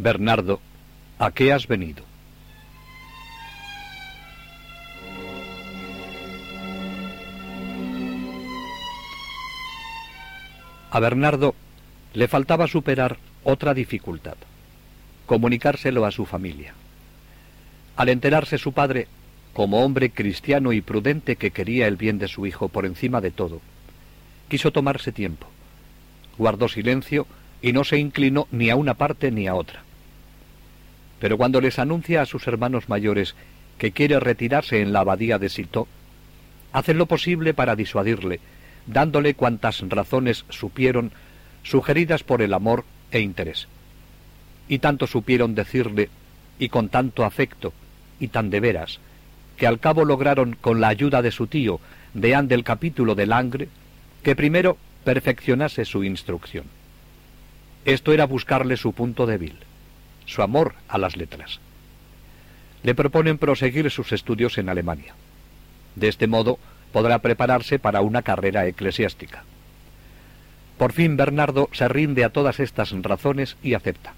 Bernardo, ¿a qué has venido? A Bernardo le faltaba superar otra dificultad: comunicárselo a su familia. Al enterarse su padre, como hombre cristiano y prudente que quería el bien de su hijo por encima de todo, quiso tomarse tiempo, guardó silencio y no se inclinó ni a una parte ni a otra. Pero cuando les anuncia a sus hermanos mayores que quiere retirarse en la abadía de Citeaux, hacen lo posible para disuadirle, dándole cuantas razones supieron, sugeridas por el amor e interés. Y tanto supieron decirle, y con tanto afecto, y tan de veras, que al cabo lograron, con la ayuda de su tío, deán del capítulo de Langres, que primero perfeccionase su instrucción. Esto era buscarle su punto débil, su amor a las letras. Le proponen proseguir sus estudios en Alemania. De este modo podrá prepararse para una carrera eclesiástica. Por fin Bernardo se rinde a todas estas razones y acepta.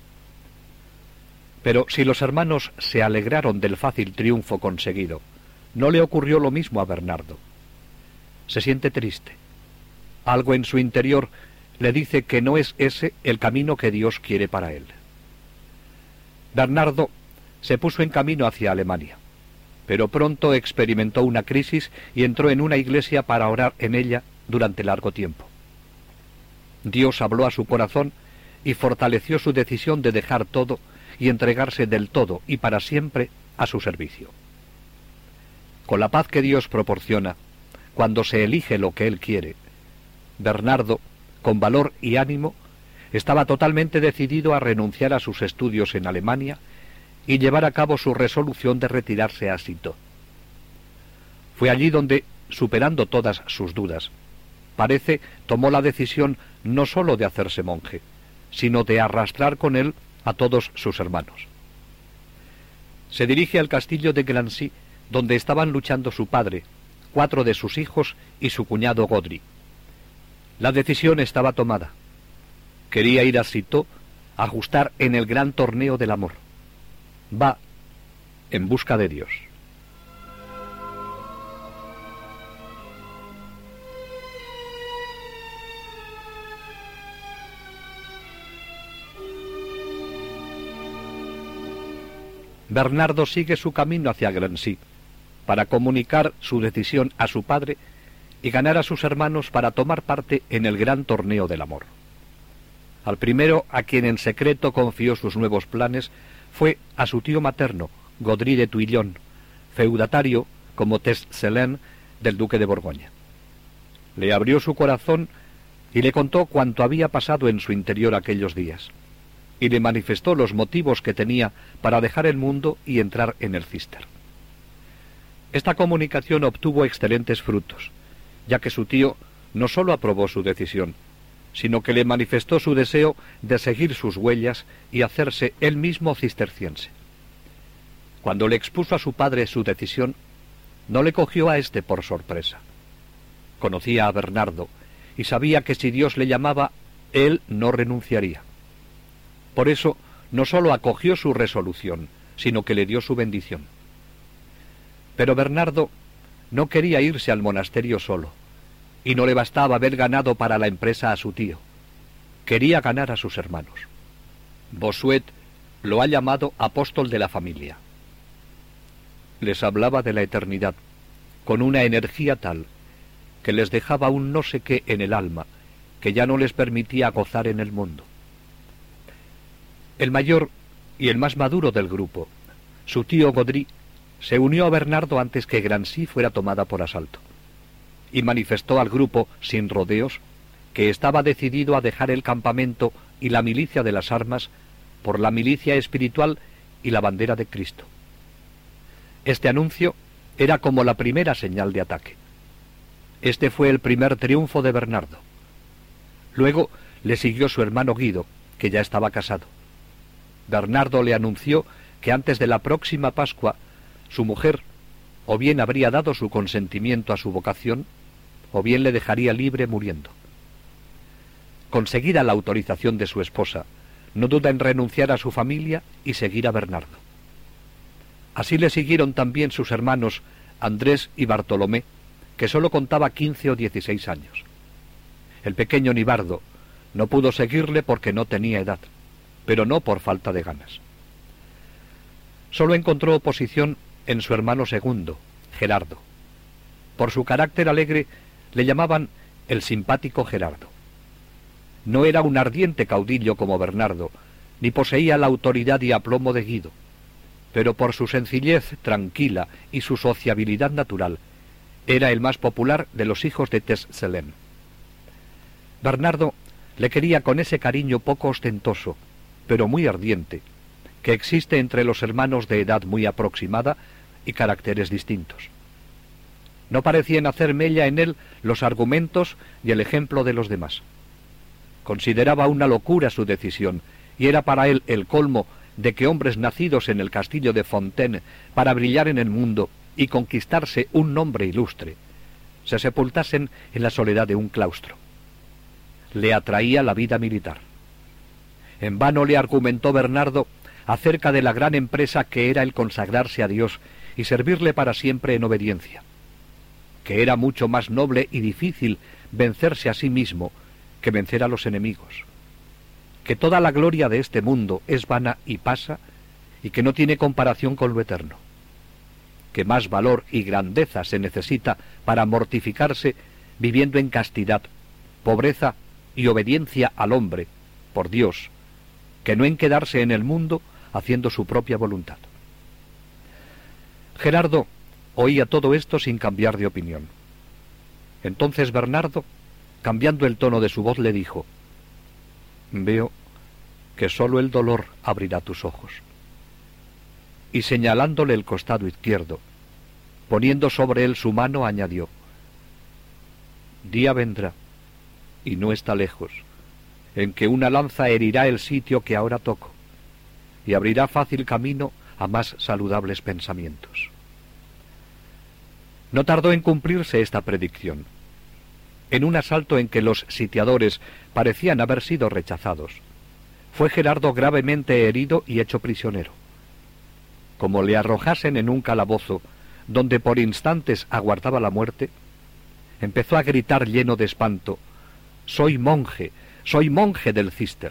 Pero si los hermanos se alegraron del fácil triunfo conseguido, no le ocurrió lo mismo a Bernardo. Se siente triste. Algo en su interior le dice que no es ese el camino que Dios quiere para él. Bernardo se puso en camino hacia Alemania, pero pronto experimentó una crisis y entró en una iglesia para orar en ella durante largo tiempo. Dios habló a su corazón y fortaleció su decisión de dejar todo y entregarse del todo y para siempre a su servicio. Con la paz que Dios proporciona, cuando se elige lo que Él quiere, Bernardo, con valor y ánimo, estaba totalmente decidido a renunciar a sus estudios en Alemania y llevar a cabo su resolución de retirarse a Citeaux. Fue allí donde, superando todas sus dudas, parece tomó la decisión no sólo de hacerse monje, sino de arrastrar con él a todos sus hermanos. Se dirige al castillo de Glancy, donde estaban luchando su padre, 4 de sus hijos y su cuñado Godry. La decisión estaba tomada. Quería ir a Citeaux a ajustar en el gran torneo del amor. Va en busca de Dios. Bernardo sigue su camino hacia Glancy para comunicar su decisión a su padre y ganar a sus hermanos para tomar parte en el gran torneo del amor. Al primero a quien en secreto confió sus nuevos planes fue a su tío materno, Godry de Touillon, feudatario, como Tecelin, del duque de Borgoña. Le abrió su corazón y le contó cuanto había pasado en su interior aquellos días, y le manifestó los motivos que tenía para dejar el mundo y entrar en el Cister. Esta comunicación obtuvo excelentes frutos, ya que su tío no sólo aprobó su decisión, sino que le manifestó su deseo de seguir sus huellas y hacerse él mismo cisterciense. Cuando le expuso a su padre su decisión, no le cogió a éste por sorpresa. Conocía a Bernardo y sabía que si Dios le llamaba, él no renunciaría. Por eso, no sólo acogió su resolución, sino que le dio su bendición. Pero Bernardo no quería irse al monasterio solo, y no le bastaba haber ganado para la empresa a su tío. Quería ganar a sus hermanos. Bossuet lo ha llamado apóstol de la familia. Les hablaba de la eternidad, con una energía tal que les dejaba un no sé qué en el alma, que ya no les permitía gozar en el mundo. El mayor y el más maduro del grupo, su tío Godry, se unió a Bernardo antes que Glancy fuera tomada por asalto, y manifestó al grupo, sin rodeos, que estaba decidido a dejar el campamento y la milicia de las armas por la milicia espiritual y la bandera de Cristo. Este anuncio era como la primera señal de ataque. Este fue el primer triunfo de Bernardo. Luego le siguió su hermano Guido, que ya estaba casado. Bernardo le anunció que antes de la próxima Pascua su mujer o bien habría dado su consentimiento a su vocación, o bien le dejaría libre muriendo. Conseguida la autorización de su esposa, no duda en renunciar a su familia y seguir a Bernardo. Así le siguieron también sus hermanos Andrés y Bartolomé, que sólo contaba 15 o 16 años. El pequeño Nibardo no pudo seguirle porque no tenía edad, pero no por falta de ganas. Sólo encontró oposición en su hermano segundo, Gerardo. Por su carácter alegre le llamaban el simpático Gerardo. No era un ardiente caudillo como Bernardo, ni poseía la autoridad y aplomo de Guido, pero por su sencillez tranquila y su sociabilidad natural, era el más popular de los hijos de Teselem. Bernardo le quería con ese cariño poco ostentoso, pero muy ardiente, que existe entre los hermanos de edad muy aproximada y caracteres distintos. No parecían hacer mella en él los argumentos y el ejemplo de los demás. Consideraba una locura su decisión, y era para él el colmo de que hombres nacidos en el castillo de Fontaine para brillar en el mundo y conquistarse un nombre ilustre, se sepultasen en la soledad de un claustro. Le atraía la vida militar. En vano le argumentó Bernardo acerca de la gran empresa que era el consagrarse a Dios y servirle para siempre en obediencia, que era mucho más noble y difícil vencerse a sí mismo que vencer a los enemigos, que toda la gloria de este mundo es vana y pasa, y que no tiene comparación con lo eterno, que más valor y grandeza se necesita para mortificarse viviendo en castidad, pobreza y obediencia al hombre, por Dios, que no en quedarse en el mundo haciendo su propia voluntad. Gerardo oía todo esto sin cambiar de opinión. Entonces Bernardo, cambiando el tono de su voz, le dijo: «Veo que sólo el dolor abrirá tus ojos». Y señalándole el costado izquierdo, poniendo sobre él su mano, añadió: «Día vendrá, y no está lejos, en que una lanza herirá el sitio que ahora toco, y abrirá fácil camino a más saludables pensamientos». No tardó en cumplirse esta predicción. En un asalto en que los sitiadores parecían haber sido rechazados, fue Gerardo gravemente herido y hecho prisionero. Como le arrojasen en un calabozo, donde por instantes aguardaba la muerte, empezó a gritar lleno de espanto: soy monje del Císter».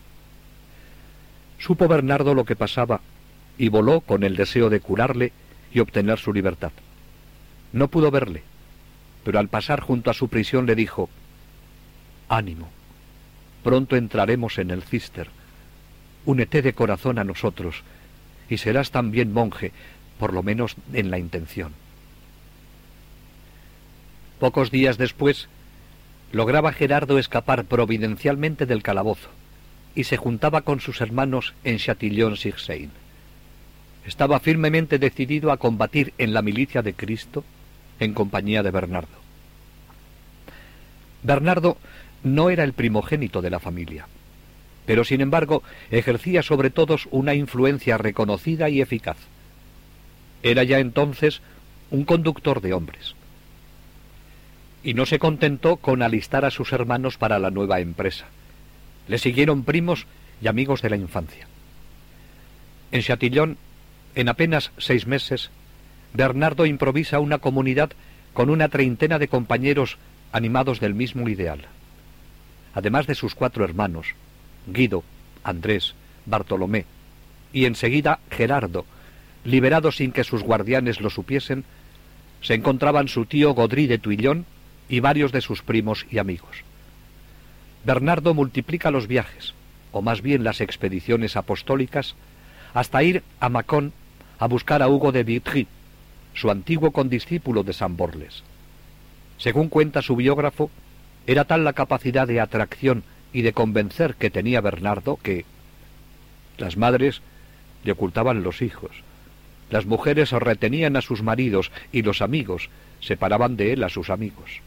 Supo Bernardo lo que pasaba y voló con el deseo de curarle y obtener su libertad. No pudo verle, pero al pasar junto a su prisión le dijo: «Ánimo, pronto entraremos en el Císter. Únete de corazón a nosotros, y serás también monje, por lo menos en la intención». Pocos días después, lograba Gerardo escapar providencialmente del calabozo, y se juntaba con sus hermanos en Châtillon-sur-Seine. Estaba firmemente decidido a combatir en la milicia de Cristo en compañía de Bernardo. Bernardo no era el primogénito de la familia, pero sin embargo ejercía sobre todos una influencia reconocida y eficaz. Era ya entonces un conductor de hombres. Y no se contentó con alistar a sus hermanos para la nueva empresa. Le siguieron primos y amigos de la infancia. En Châtillon, en apenas 6 meses, Bernardo improvisa una comunidad con una treintena de compañeros animados del mismo ideal. Además de sus 4 hermanos, Guido, Andrés, Bartolomé, y enseguida Gerardo, liberado sin que sus guardianes lo supiesen, se encontraban su tío Godrí de Tuillón y varios de sus primos y amigos. Bernardo multiplica los viajes, o más bien las expediciones apostólicas, hasta ir a Mâcon a buscar a Hugo de Vitry, su antiguo condiscípulo de San Borles. Según cuenta su biógrafo, era tal la capacidad de atracción y de convencer que tenía Bernardo que las madres le ocultaban los hijos, las mujeres retenían a sus maridos y los amigos separaban de él a sus amigos.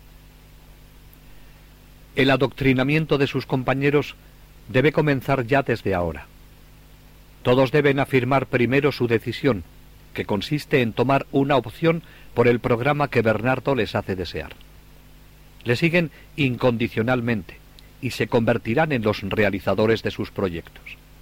El adoctrinamiento de sus compañeros debe comenzar ya desde ahora. Todos deben afirmar primero su decisión, que consiste en tomar una opción por el programa que Bernardo les hace desear. Le siguen incondicionalmente y se convertirán en los realizadores de sus proyectos.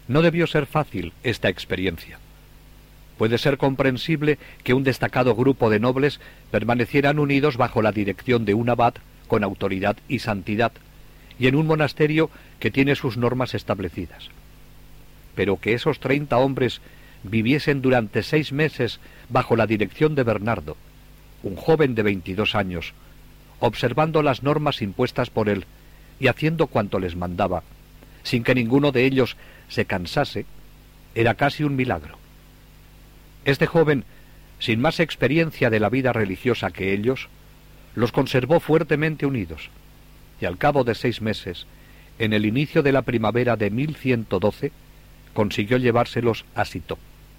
No debió ser fácil esta experiencia. Puede ser comprensible que un destacado grupo de nobles permanecieran unidos bajo la dirección de un abad con autoridad y santidad, y en un monasterio que tiene sus normas establecidas. Pero que esos 30 hombres viviesen durante 6 meses bajo la dirección de Bernardo, un joven de 22 años, observando las normas impuestas por él y haciendo cuanto les mandaba, sin que ninguno de ellos se cansase, era casi un milagro. Este joven, sin más experiencia de la vida religiosa que ellos, los conservó fuertemente unidos, y al cabo de 6 meses, en el inicio de la primavera de 1112, consiguió llevárselos a Citeaux.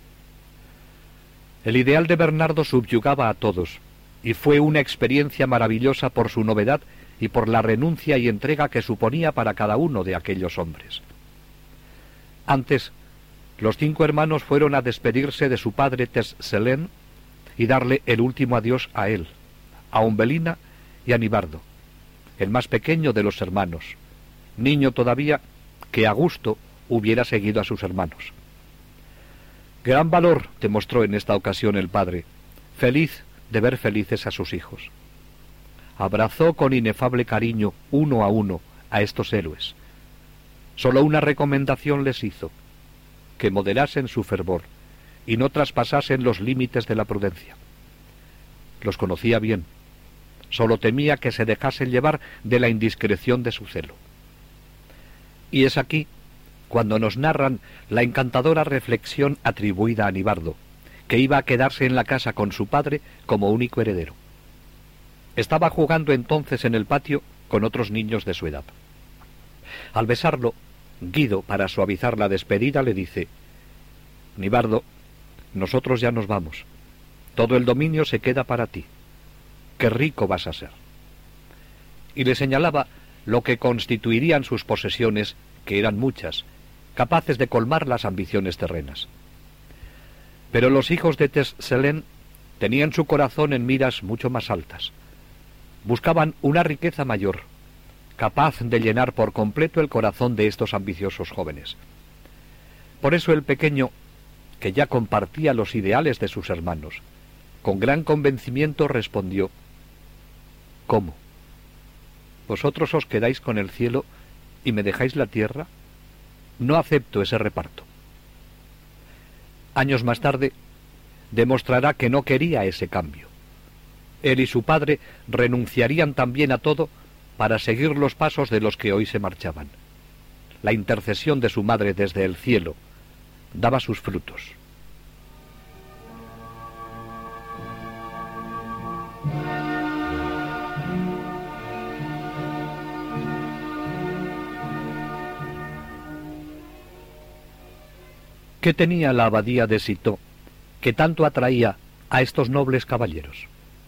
El ideal de Bernardo subyugaba a todos, y fue una experiencia maravillosa por su novedad y por la renuncia y entrega que suponía para cada uno de aquellos hombres. Antes, los 5 hermanos fueron a despedirse de su padre Terscelén y darle el último adiós a él, a Umbelina y a Nibardo, el más pequeño de los hermanos, niño todavía, que a gusto hubiera seguido a sus hermanos. Gran valor demostró en esta ocasión el padre, feliz de ver felices a sus hijos. Abrazó con inefable cariño uno a uno a estos héroes. Solo una recomendación les hizo: que moderasen su fervor y no traspasasen los límites de la prudencia. Los conocía bien, solo temía que se dejasen llevar de la indiscreción de su celo. Y es aquí cuando nos narran la encantadora reflexión atribuida a Nibardo, que iba a quedarse en la casa con su padre como único heredero. Estaba jugando entonces en el patio con otros niños de su edad. Al besarlo, Guido, para suavizar la despedida, le dice: Nibardo, nosotros ya nos vamos. Todo el dominio se queda para ti. ¡Qué rico vas a ser! Y le señalaba lo que constituirían sus posesiones, que eran muchas, capaces de colmar las ambiciones terrenas. Pero los hijos de Terscelén tenían su corazón en miras mucho más altas. Buscaban una riqueza mayor, capaz de llenar por completo el corazón de estos ambiciosos jóvenes. Por eso el pequeño, que ya compartía los ideales de sus hermanos, con gran convencimiento respondió: ¿Cómo? ¿Vosotros os quedáis con el cielo y me dejáis la tierra? No acepto ese reparto. Años más tarde, demostrará que no quería ese cambio. Él y su padre renunciarían también a todo para seguir los pasos de los que hoy se marchaban. La intercesión de su madre desde el cielo daba sus frutos. ¿Qué tenía la abadía de Citeaux que tanto atraía a estos nobles caballeros?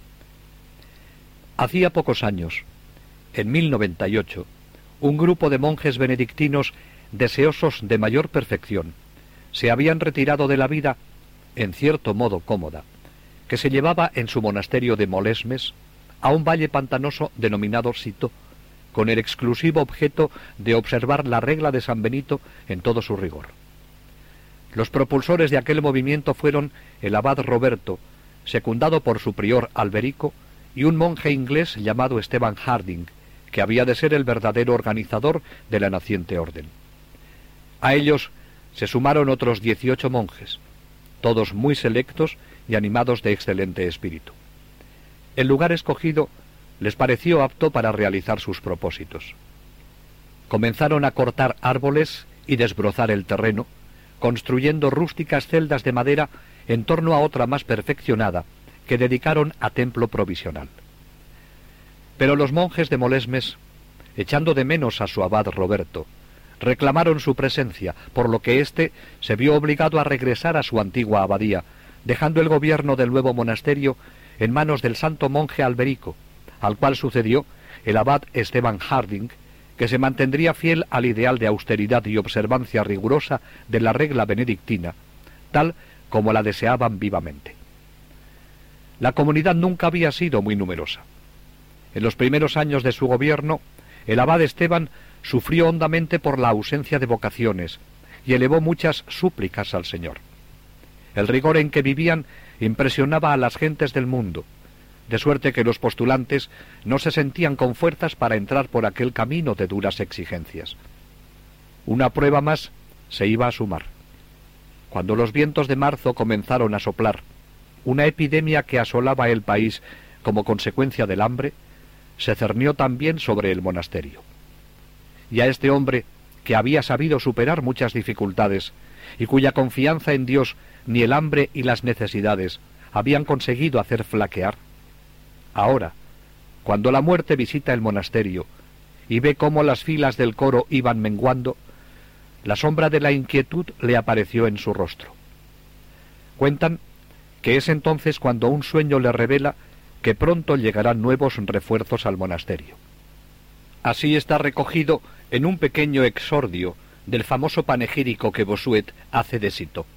Hacía pocos años, en 1098, un grupo de monjes benedictinos deseosos de mayor perfección se habían retirado de la vida, en cierto modo cómoda, que se llevaba en su monasterio de Molesmes, a un valle pantanoso denominado Citeaux, con el exclusivo objeto de observar la regla de San Benito en todo su rigor. Los propulsores de aquel movimiento fueron el abad Roberto, secundado por su prior Alberico, y un monje inglés llamado Stephen Harding, que había de ser el verdadero organizador de la naciente orden. A ellos se sumaron otros 18 monjes, todos muy selectos y animados de excelente espíritu. El lugar escogido les pareció apto para realizar sus propósitos. Comenzaron a cortar árboles y desbrozar el terreno, construyendo rústicas celdas de madera en torno a otra más perfeccionada, que dedicaron a templo provisional. Pero los monjes de Molesmes, echando de menos a su abad Roberto, reclamaron su presencia, por lo que éste se vio obligado a regresar a su antigua abadía, dejando el gobierno del nuevo monasterio en manos del santo monje Alberico, al cual sucedió el abad Stephen Harding, que se mantendría fiel al ideal de austeridad y observancia rigurosa de la regla benedictina, tal como la deseaban vivamente. La comunidad nunca había sido muy numerosa. En los primeros años de su gobierno, el abad Esteban sufrió hondamente por la ausencia de vocaciones, y elevó muchas súplicas al Señor. El rigor en que vivían impresionaba a las gentes del mundo, de suerte que los postulantes no se sentían con fuerzas para entrar por aquel camino de duras exigencias. Una prueba más se iba a sumar. Cuando los vientos de marzo comenzaron a soplar, una epidemia que asolaba el país como consecuencia del hambre, se cernió también sobre el monasterio. Y a este hombre, que había sabido superar muchas dificultades, y cuya confianza en Dios ni el hambre y las necesidades habían conseguido hacer flaquear, ahora, cuando la muerte visita el monasterio y ve cómo las filas del coro iban menguando, la sombra de la inquietud le apareció en su rostro. Cuentan que es entonces cuando un sueño le revela que pronto llegarán nuevos refuerzos al monasterio. Así está recogido en un pequeño exordio del famoso panegírico que Bossuet hace de Citeaux.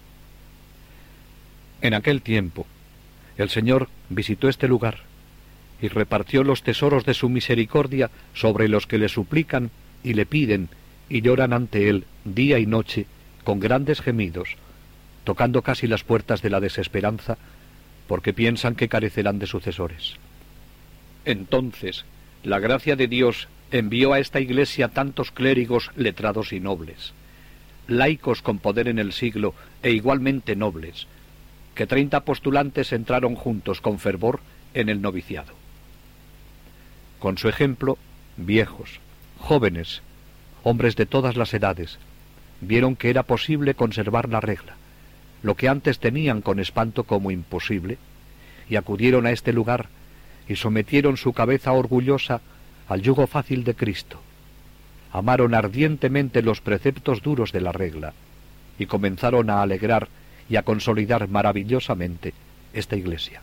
En aquel tiempo, el Señor visitó este lugar y repartió los tesoros de su misericordia sobre los que le suplican y le piden y lloran ante él día y noche con grandes gemidos, tocando casi las puertas de la desesperanza, porque piensan que carecerán de sucesores. Entonces, la gracia de Dios envió a esta iglesia tantos clérigos letrados y nobles, laicos con poder en el siglo e igualmente nobles, que 30 postulantes entraron juntos con fervor en el noviciado. Con su ejemplo, viejos, jóvenes, hombres de todas las edades, vieron que era posible conservar la regla, lo que antes tenían con espanto como imposible, y acudieron a este lugar y sometieron su cabeza orgullosa al yugo fácil de Cristo. Amaron ardientemente los preceptos duros de la regla y comenzaron a alegrar y a consolidar maravillosamente esta iglesia.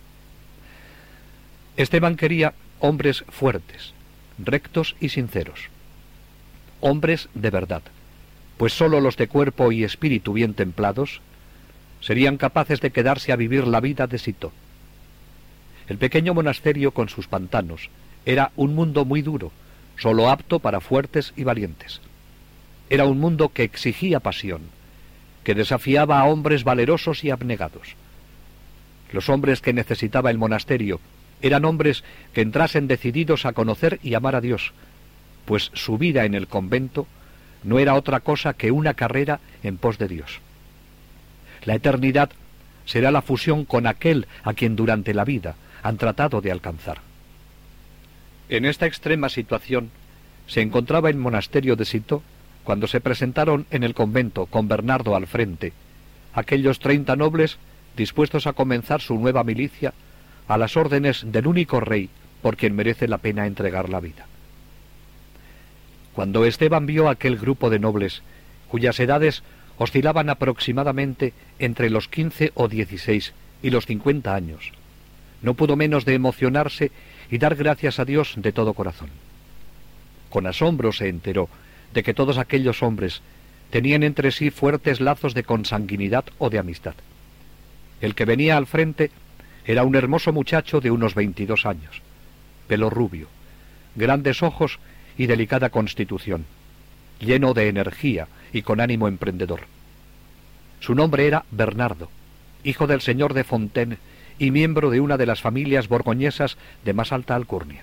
Esteban quería hombres fuertes, rectos y sinceros, hombres de verdad, pues sólo los de cuerpo y espíritu bien templados serían capaces de quedarse a vivir la vida de Citeaux. El pequeño monasterio con sus pantanos era un mundo muy duro, sólo apto para fuertes y valientes. Era un mundo que exigía pasión, que desafiaba a hombres valerosos y abnegados. Los hombres que necesitaba el monasterio eran hombres que entrasen decididos a conocer y amar a Dios, pues su vida en el convento no era otra cosa que una carrera en pos de Dios. La eternidad será la fusión con aquel a quien durante la vida han tratado de alcanzar. En esta extrema situación se encontraba el monasterio de Citeaux cuando se presentaron en el convento con Bernardo al frente aquellos 30 nobles dispuestos a comenzar su nueva milicia a las órdenes del único rey por quien merece la pena entregar la vida. Cuando Esteban vio aquel grupo de nobles, cuyas edades oscilaban aproximadamente entre los 15 o 16 y los 50 años, no pudo menos de emocionarse y dar gracias a Dios de todo corazón. Con asombro se enteró de que todos aquellos hombres tenían entre sí fuertes lazos de consanguinidad o de amistad. El que venía al frente era un hermoso muchacho de unos 22 años, pelo rubio, grandes ojos y delicada constitución, lleno de energía y con ánimo emprendedor. Su nombre era Bernardo, hijo del señor de Fontaine y miembro de una de las familias borgoñesas de más alta alcurnia.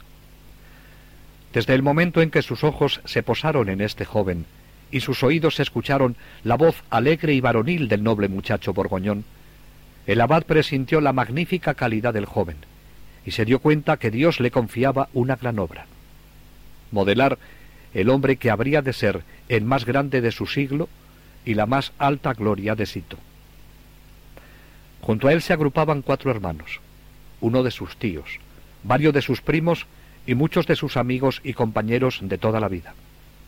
Desde el momento en que sus ojos se posaron en este joven y sus oídos escucharon la voz alegre y varonil del noble muchacho borgoñón, el abad presintió la magnífica calidad del joven y se dio cuenta que Dios le confiaba una gran obra: modelar el hombre que habría de ser el más grande de su siglo y la más alta gloria de Citeaux. Junto a él se agrupaban 4 hermanos, uno de sus tíos, varios de sus primos y muchos de sus amigos y compañeros de toda la vida.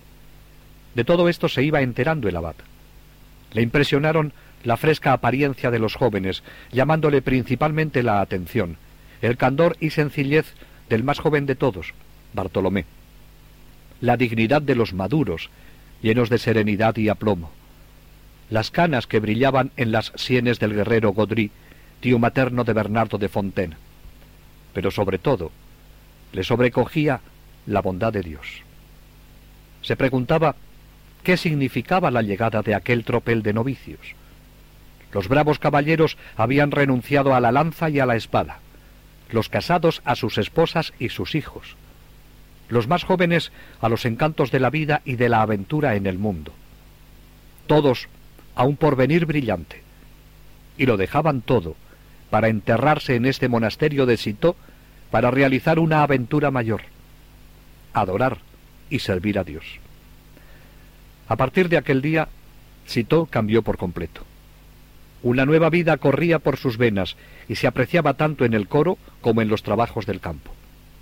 De todo esto se iba enterando el abad. Le impresionaron la fresca apariencia de los jóvenes, llamándole principalmente la atención el candor y sencillez del más joven de todos, Bartolomé, la dignidad de los maduros, llenos de serenidad y aplomo, las canas que brillaban en las sienes del guerrero Gaudry, tío materno de Bernardo de Fontaine, pero sobre todo le sobrecogía la bondad de Dios. Se preguntaba qué significaba la llegada de aquel tropel de novicios. Los bravos caballeros habían renunciado a la lanza y a la espada, los casados a sus esposas y sus hijos, los más jóvenes a los encantos de la vida y de la aventura en el mundo. Todos a un porvenir brillante, y lo dejaban todo para enterrarse en este monasterio de Citeaux para realizar una aventura mayor, adorar y servir a Dios. A partir de aquel día, Citeaux cambió por completo. Una nueva vida corría por sus venas y se apreciaba tanto en el coro como en los trabajos del campo.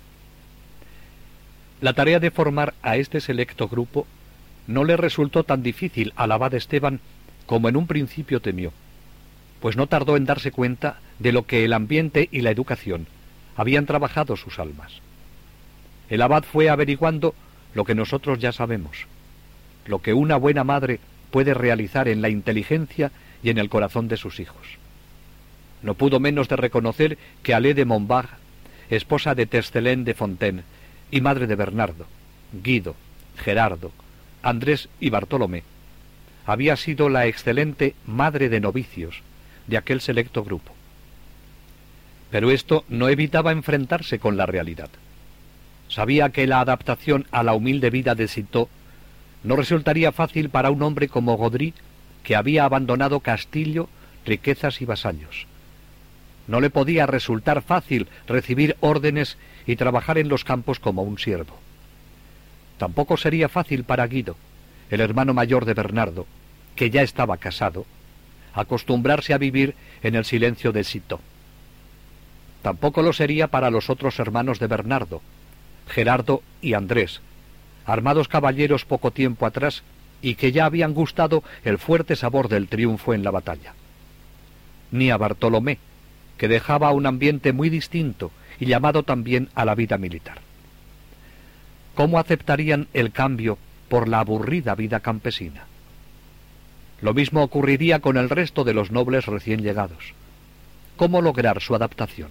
La tarea de formar a este selecto grupo no le resultó tan difícil al abad Esteban como en un principio temió, pues no tardó en darse cuenta de lo que el ambiente y la educación habían trabajado sus almas. El abad fue averiguando lo que nosotros ya sabemos, lo que una buena madre puede realizar en la inteligencia y en el corazón de sus hijos. No pudo menos de reconocer que Alé de Montbard, esposa de Tescelén de Fontaine y madre de Bernardo, Guido, Gerardo, Andrés y Bartolomé, había sido la excelente madre de novicios de aquel selecto grupo. Pero esto no evitaba enfrentarse con la realidad. Sabía que la adaptación a la humilde vida de Citeaux no resultaría fácil para un hombre como Gaudry, que había abandonado castillo, riquezas y vasallos. No le podía resultar fácil recibir órdenes y trabajar en los campos como un siervo. Tampoco sería fácil para Guido, el hermano mayor de Bernardo, que ya estaba casado, acostumbrarse a vivir en el silencio de Citeaux. Tampoco lo sería para los otros hermanos de Bernardo, Gerardo y Andrés, armados caballeros poco tiempo atrás y que ya habían gustado el fuerte sabor del triunfo en la batalla. Ni a Bartolomé, que dejaba un ambiente muy distinto y llamado también a la vida militar. ¿Cómo aceptarían el cambio por la aburrida vida campesina? Lo mismo ocurriría con el resto de los nobles recién llegados. ¿Cómo lograr su adaptación?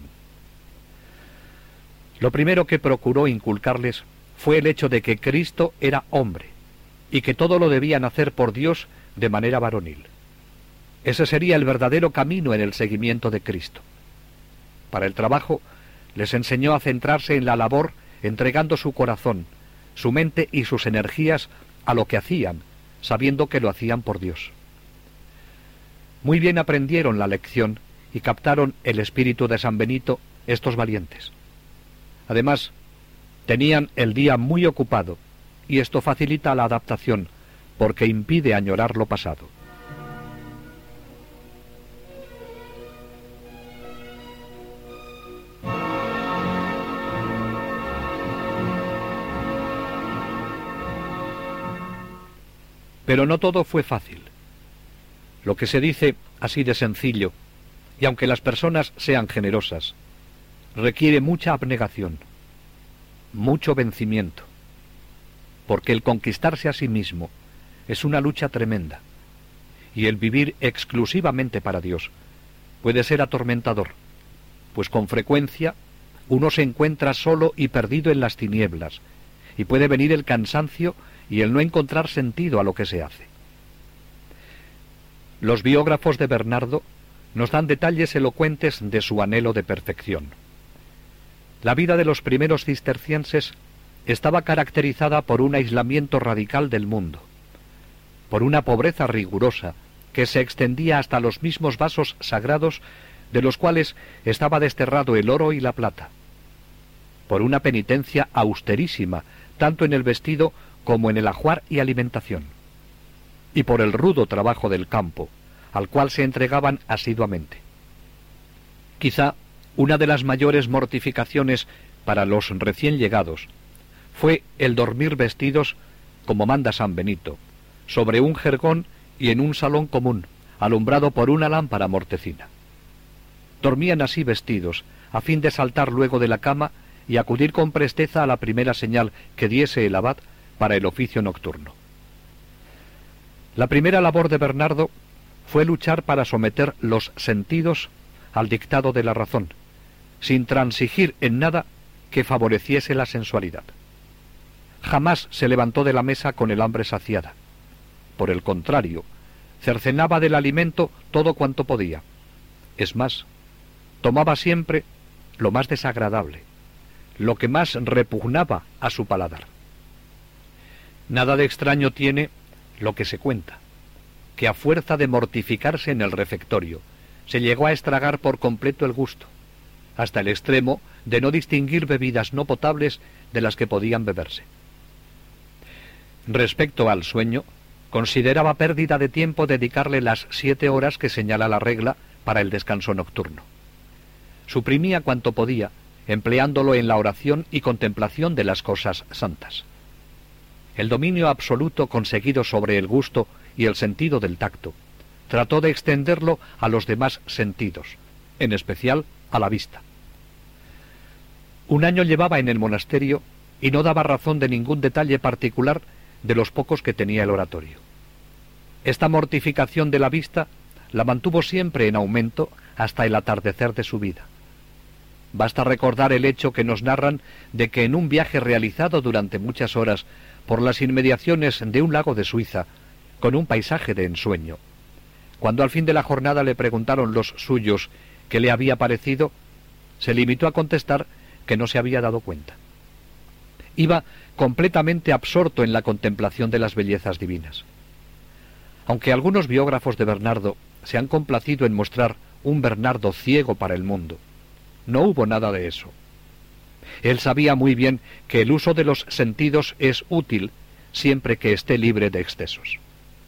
Lo primero que procuró inculcarles fue el hecho de que Cristo era hombre y que todo lo debían hacer por Dios de manera varonil. Ese sería el verdadero camino en el seguimiento de Cristo. Para el trabajo, les enseñó a centrarse en la labor, entregando su corazón, su mente y sus energías a lo que hacían, sabiendo que lo hacían por Dios. Muy bien aprendieron la lección y captaron el espíritu de San Benito estos valientes. Además, tenían el día muy ocupado, y esto facilita la adaptación, porque impide añorar lo pasado. Pero no todo fue fácil. Lo que se dice así de sencillo, y aunque las personas sean generosas, requiere mucha abnegación, mucho vencimiento, porque el conquistarse a sí mismo es una lucha tremenda, y el vivir exclusivamente para Dios puede ser atormentador, pues con frecuencia uno se encuentra solo y perdido en las tinieblas, y puede venir el cansancio y el no encontrar sentido a lo que se hace. Los biógrafos de Bernardo nos dan detalles elocuentes de su anhelo de perfección. La vida de los primeros cistercienses estaba caracterizada por un aislamiento radical del mundo, por una pobreza rigurosa que se extendía hasta los mismos vasos sagrados de los cuales estaba desterrado el oro y la plata, por una penitencia austerísima, tanto en el vestido como en el ajuar y alimentación, y por el rudo trabajo del campo, al cual se entregaban asiduamente. Quizá una de las mayores mortificaciones para los recién llegados fue el dormir vestidos, como manda San Benito, sobre un jergón y en un salón común, alumbrado por una lámpara mortecina. Dormían así vestidos, a fin de saltar luego de la cama y acudir con presteza a la primera señal que diese el abad para el oficio nocturno. La primera labor de Bernardo fue luchar para someter los sentidos al dictado de la razón, sin transigir en nada que favoreciese la sensualidad. Jamás se levantó de la mesa con el hambre saciada, por el contrario, cercenaba del alimento todo cuanto podía. Es más, tomaba siempre lo más desagradable, lo que más repugnaba a su paladar. Nada de extraño tiene lo que se cuenta, que a fuerza de mortificarse en el refectorio, se llegó a estragar por completo el gusto, hasta el extremo de no distinguir bebidas no potables de las que podían beberse. Respecto al sueño, consideraba pérdida de tiempo dedicarle las 7 horas que señala la regla para el descanso nocturno. Suprimía cuanto podía, empleándolo en la oración y contemplación de las cosas santas. El dominio absoluto conseguido sobre el gusto y el sentido del tacto, trató de extenderlo a los demás sentidos, en especial a la vista. Un año llevaba en el monasterio y no daba razón de ningún detalle particular de los pocos que tenía el oratorio. Esta mortificación de la vista la mantuvo siempre en aumento hasta el atardecer de su vida. Basta recordar el hecho que nos narran de que en un viaje realizado durante muchas horas por las inmediaciones de un lago de Suiza, con un paisaje de ensueño, cuando al fin de la jornada le preguntaron los suyos qué le había parecido, se limitó a contestar que no se había dado cuenta. Iba completamente absorto en la contemplación de las bellezas divinas. Aunque algunos biógrafos de Bernardo se han complacido en mostrar un Bernardo ciego para el mundo, no hubo nada de eso. Él sabía muy bien que el uso de los sentidos es útil siempre que esté libre de excesos.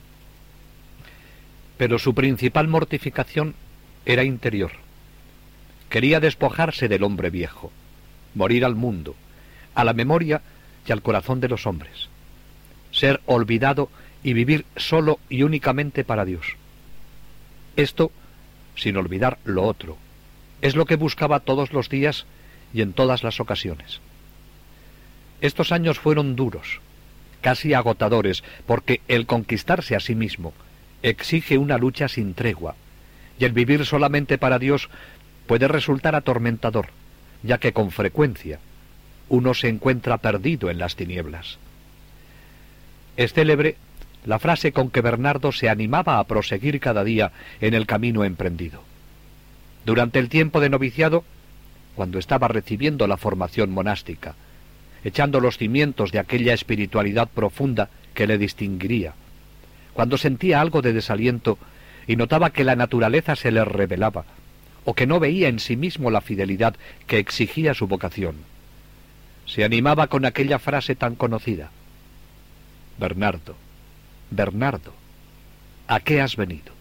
Pero su principal mortificación era interior. Quería despojarse del hombre viejo, morir al mundo, a la memoria y al corazón de los hombres, ser olvidado y vivir solo y únicamente para Dios. Esto, sin olvidar lo otro, es lo que buscaba todos los días y en todas las ocasiones. Estos años fueron duros, casi agotadores, porque el conquistarse a sí mismo exige una lucha sin tregua, y el vivir solamente para Dios puede resultar atormentador, ya que con frecuencia uno se encuentra perdido en las tinieblas. Es célebre la frase con que Bernardo se animaba a proseguir cada día en el camino emprendido. Durante el tiempo de noviciado, cuando estaba recibiendo la formación monástica, echando los cimientos de aquella espiritualidad profunda que le distinguiría, cuando sentía algo de desaliento y notaba que la naturaleza se le rebelaba, o que no veía en sí mismo la fidelidad que exigía su vocación, se animaba con aquella frase tan conocida: Bernardo, Bernardo, ¿a qué has venido?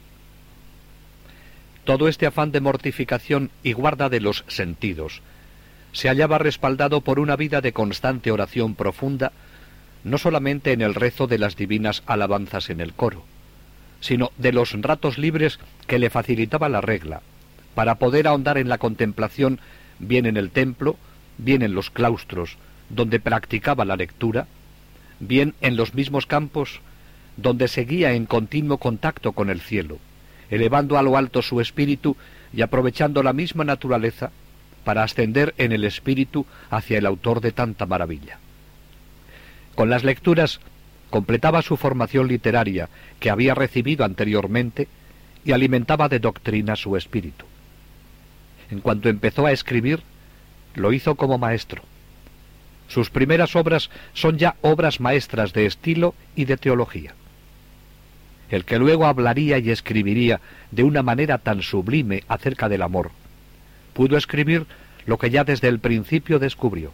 Todo este afán de mortificación y guarda de los sentidos se hallaba respaldado por una vida de constante oración profunda, no solamente en el rezo de las divinas alabanzas en el coro, sino de los ratos libres que le facilitaba la regla, para poder ahondar en la contemplación, bien en el templo, bien en los claustros, donde practicaba la lectura, bien en los mismos campos, donde seguía en continuo contacto con el cielo, elevando a lo alto su espíritu y aprovechando la misma naturaleza para ascender en el espíritu hacia el autor de tanta maravilla. Con las lecturas completaba su formación literaria que había recibido anteriormente y alimentaba de doctrina su espíritu. En cuanto empezó a escribir, lo hizo como maestro. Sus primeras obras son ya obras maestras de estilo y de teología. El que luego hablaría y escribiría de una manera tan sublime acerca del amor, pudo escribir lo que ya desde el principio descubrió.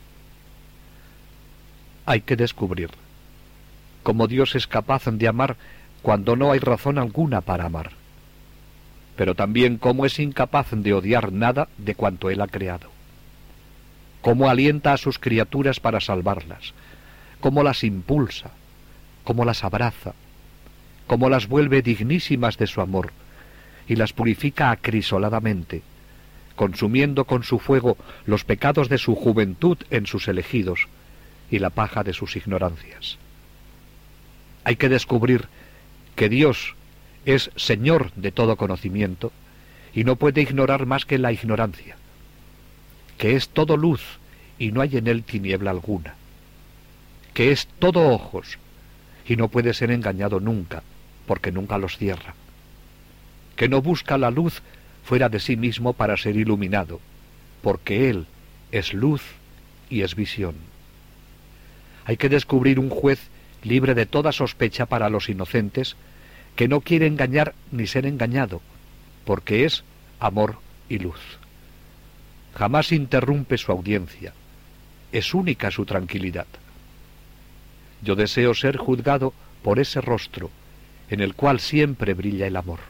Hay que descubrir cómo Dios es capaz de amar cuando no hay razón alguna para amar, pero también cómo es incapaz de odiar nada de cuanto Él ha creado, cómo alienta a sus criaturas para salvarlas, cómo las impulsa, cómo las abraza, cómo las vuelve dignísimas de su amor y las purifica acrisoladamente, consumiendo con su fuego los pecados de su juventud en sus elegidos y la paja de sus ignorancias. Hay que descubrir que Dios es Señor de todo conocimiento y no puede ignorar más que la ignorancia, que es todo luz y no hay en él tiniebla alguna, que es todo ojos y no puede ser engañado nunca, porque nunca los cierra. Que no busca la luz fuera de sí mismo para ser iluminado, porque Él es luz y es visión. Hay que descubrir un juez libre de toda sospecha para los inocentes, que no quiere engañar ni ser engañado, porque es amor y luz. Jamás interrumpe su audiencia, es única su tranquilidad. Yo deseo ser juzgado por ese rostro, en el cual siempre brilla el amor.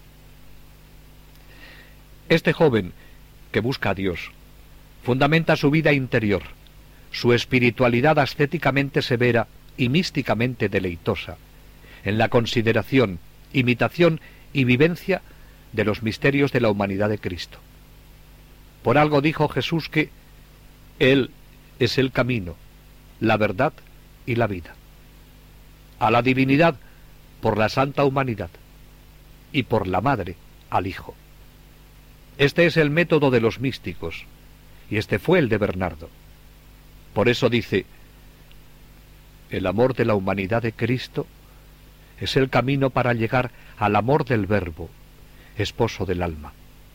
Este joven, que busca a Dios, fundamenta su vida interior, su espiritualidad ascéticamente severa y místicamente deleitosa, en la consideración, imitación y vivencia de los misterios de la humanidad de Cristo. Por algo dijo Jesús que Él es el camino, la verdad y la vida. A la divinidad por la santa humanidad y por la madre al Hijo. Este es el método de los místicos, y este fue el de Bernardo. Por eso dice: el amor de la humanidad de Cristo es el camino para llegar al amor del Verbo, esposo del alma.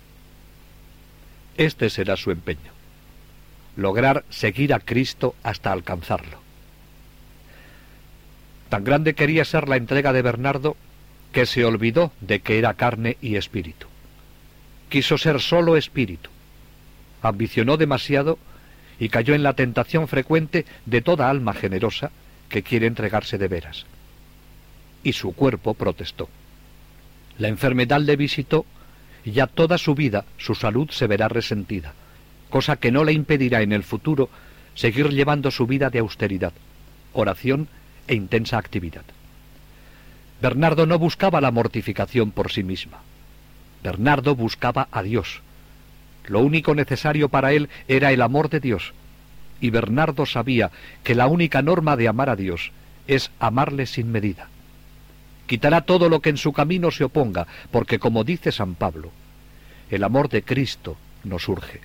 Este será su empeño: lograr seguir a Cristo hasta alcanzarlo. Tan grande quería ser la entrega de Bernardo que se olvidó de que era carne y espíritu. Quiso ser solo espíritu. Ambicionó demasiado y cayó en la tentación frecuente de toda alma generosa que quiere entregarse de veras. Y su cuerpo protestó. La enfermedad le visitó y ya toda su vida su salud se verá resentida, cosa que no le impedirá en el futuro seguir llevando su vida de austeridad, oración e intensa actividad. Bernardo no buscaba la mortificación por sí misma. Bernardo buscaba a Dios. Lo único necesario para él era el amor de Dios, y Bernardo sabía que la única norma de amar a Dios es amarle sin medida. Quitará todo lo que en su camino se oponga, porque, como dice San Pablo, el amor de Cristo nos urge.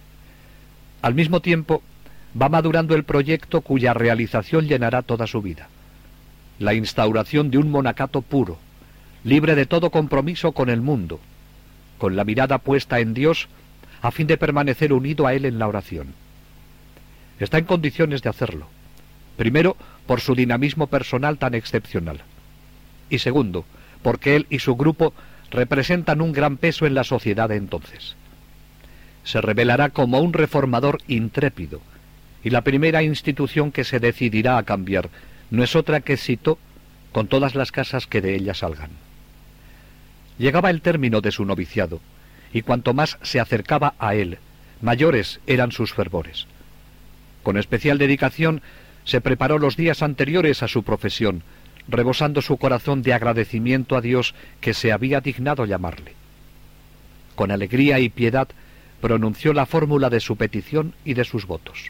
Al mismo tiempo, va madurando el proyecto cuya realización llenará toda su vida: la instauración de un monacato puro, libre de todo compromiso con el mundo, con la mirada puesta en Dios, a fin de permanecer unido a Él en la oración. Está en condiciones de hacerlo, primero, por su dinamismo personal tan excepcional, y segundo, porque él y su grupo representan un gran peso en la sociedad de entonces. Se revelará como un reformador intrépido, y la primera institución que se decidirá a cambiar no es otra que Citeaux, con todas las casas que de ella salgan. Llegaba el término de su noviciado, y cuanto más se acercaba a él, mayores eran sus fervores. Con especial dedicación se preparó los días anteriores a su profesión, rebosando su corazón de agradecimiento a Dios que se había dignado llamarle. Con alegría y piedad pronunció la fórmula de su petición y de sus votos.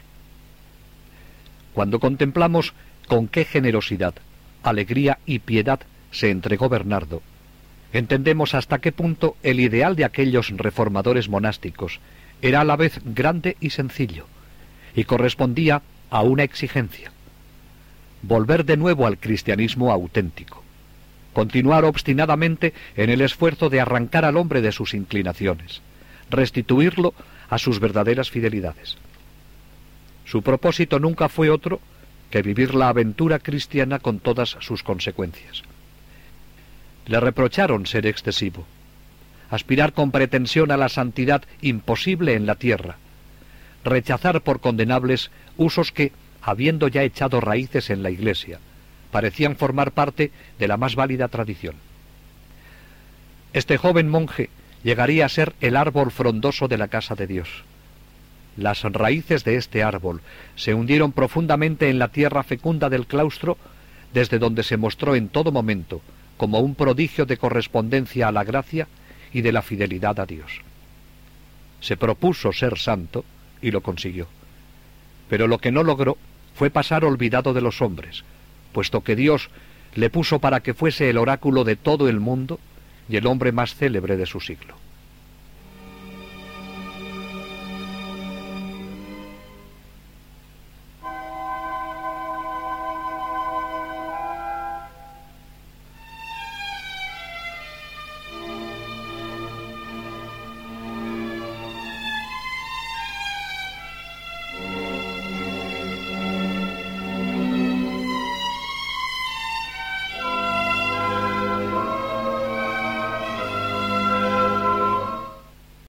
Cuando contemplamos con qué generosidad, alegría y piedad se entregó Bernardo, entendemos hasta qué punto el ideal de aquellos reformadores monásticos era a la vez grande y sencillo, y correspondía a una exigencia: volver de nuevo al cristianismo auténtico, continuar obstinadamente en el esfuerzo de arrancar al hombre de sus inclinaciones, restituirlo a sus verdaderas fidelidades. Su propósito nunca fue otro que vivir la aventura cristiana con todas sus consecuencias. Le reprocharon ser excesivo, aspirar con pretensión a la santidad imposible en la tierra, rechazar por condenables usos que, habiendo ya echado raíces en la Iglesia, parecían formar parte de la más válida tradición. Este joven monje llegaría a ser el árbol frondoso de la casa de Dios. Las raíces de este árbol se hundieron profundamente en la tierra fecunda del claustro, desde donde se mostró en todo momento como un prodigio de correspondencia a la gracia y de la fidelidad a Dios. Se propuso ser santo y lo consiguió, pero lo que no logró fue pasar olvidado de los hombres, puesto que Dios le puso para que fuese el oráculo de todo el mundo y el hombre más célebre de su siglo.